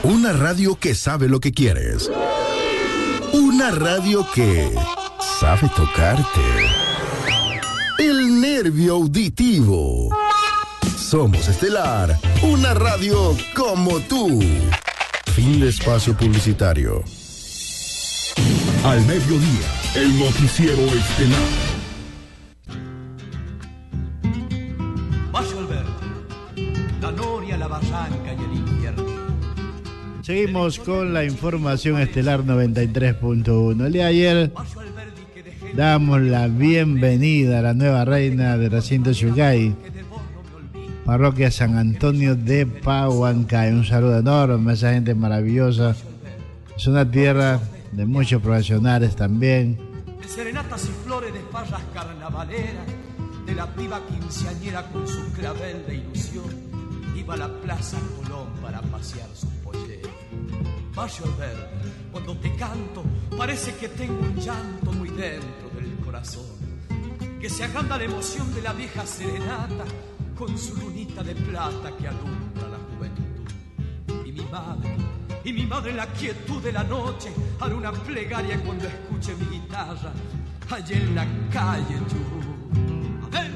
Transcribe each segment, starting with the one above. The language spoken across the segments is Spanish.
Una radio que sabe lo que quieres. Una radio que sabe tocarte. El nervio auditivo. Somos Estelar, una radio como tú. Fin de espacio publicitario. Al mediodía, el noticiero estelar. Valle Alberti, la Noria, la Barranca y el infierno. Seguimos con la información estelar 93.1. El día de ayer damos la bienvenida a la nueva reina de recinto Yungay, parroquia San Antonio de Pahuancay. Un saludo enorme a esa gente maravillosa. Es una tierra de muchos profesionales también. De serenatas y flores de esparras carnavaleras, de la piba quinceañera con su clavel de ilusión, iba a la Plaza Colón para pasear sus polleros. Valle Alberti, cuando te canto, parece que tengo un llanto muy dentro del corazón, que se agranda la emoción de la vieja serenata con su lunita de plata que alumbra la juventud. Y mi madre en la quietud de la noche hará una plegaria cuando escuche mi guitarra allá en la calle Chubut. A ver.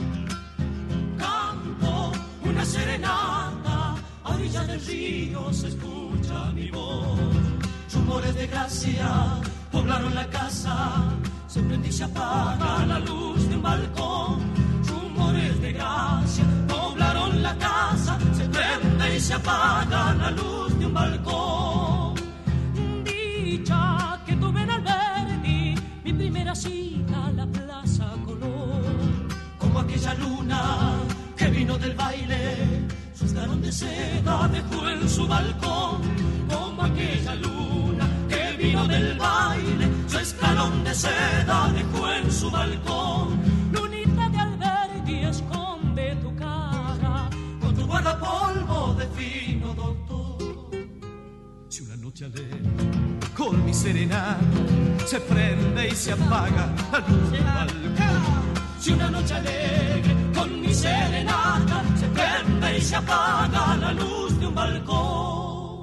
Canto una serenata, a orilla del río se escucha mi voz. Rumores de gracia poblaron la casa, se prende y se apaga la luz de un balcón. Rumores de gracia poblaron la casa, se prende y se apaga la luz de un balcón. Dicha que tuve en Alberti, mi primera cita a la Plaza Colón. Como aquella luna que vino del baile, su escarón de seda dejó en su balcón. Como aquella luna que vino del baile, su escarón de seda dejó en su balcón. Lunita de Alberti, esconde tu cara con tu guardapolvo de fino doctor. Si una noche alegre con mi serenata se prende y se apaga la luz del balcón. Si una noche alegre con mi serenata se prende y se apaga la luz de un balcón.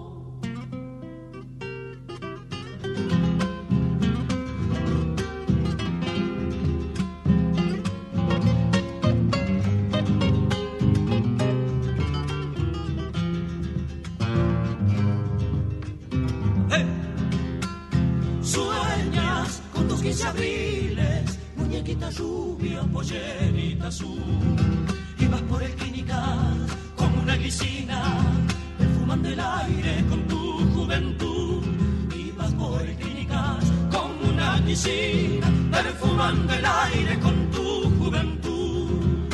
Sueñas con tus 15 abriles, muñequita rubia, pollerita azul. Y vas por el Clínicas como una glicina, perfumando el aire con tu juventud. Y vas por el Clínicas como una glicina, perfumando el aire con tu juventud.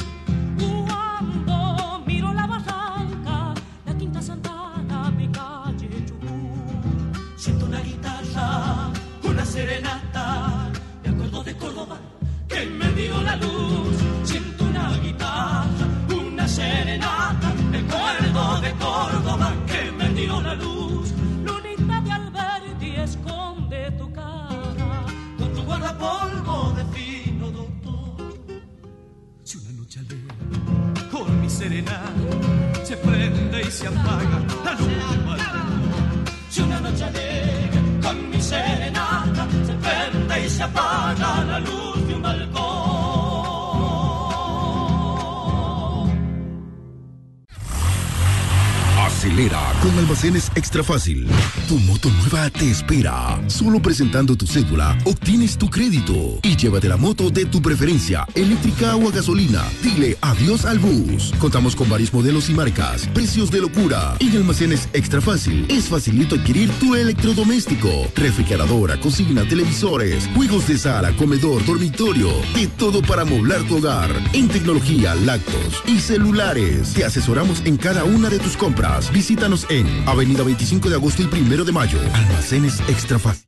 Cuando miro la Barranca, la Quinta Santana, mi calle Chubut, siento una guitarra, una serenata, me acuerdo de Córdoba que me dio la luz. Siento una guitarra, una serenata, me acuerdo de Córdoba que me dio la luz. Lunita de Alberti, esconde tu cara con tu guardapolvo de fino doctor. Si una noche alegre con mi serenata se prende y se apaga la luz del balcón. Si una noche alegre con mi serenata se prende y se apaga la luz de un balcón. Acelera con Almacenes Extra Fácil. Tu moto nueva te espera. Solo presentando tu cédula obtienes tu crédito y llévate la moto de tu preferencia, eléctrica o a gasolina. Dile adiós al bus. Contamos con varios modelos y marcas. Precios de locura. En Almacenes Extra Fácil es facilito adquirir tu electrodoméstico, refrigeradora, cocina, televisores, juegos de sala, comedor, dormitorio, de todo para amoblar tu hogar. En tecnología, lácteos y celulares. Te asesoramos en cada una de tus compras. Visítanos en Avenida 25 de Agosto y 1 de Mayo. Almacenes Extra Fácil.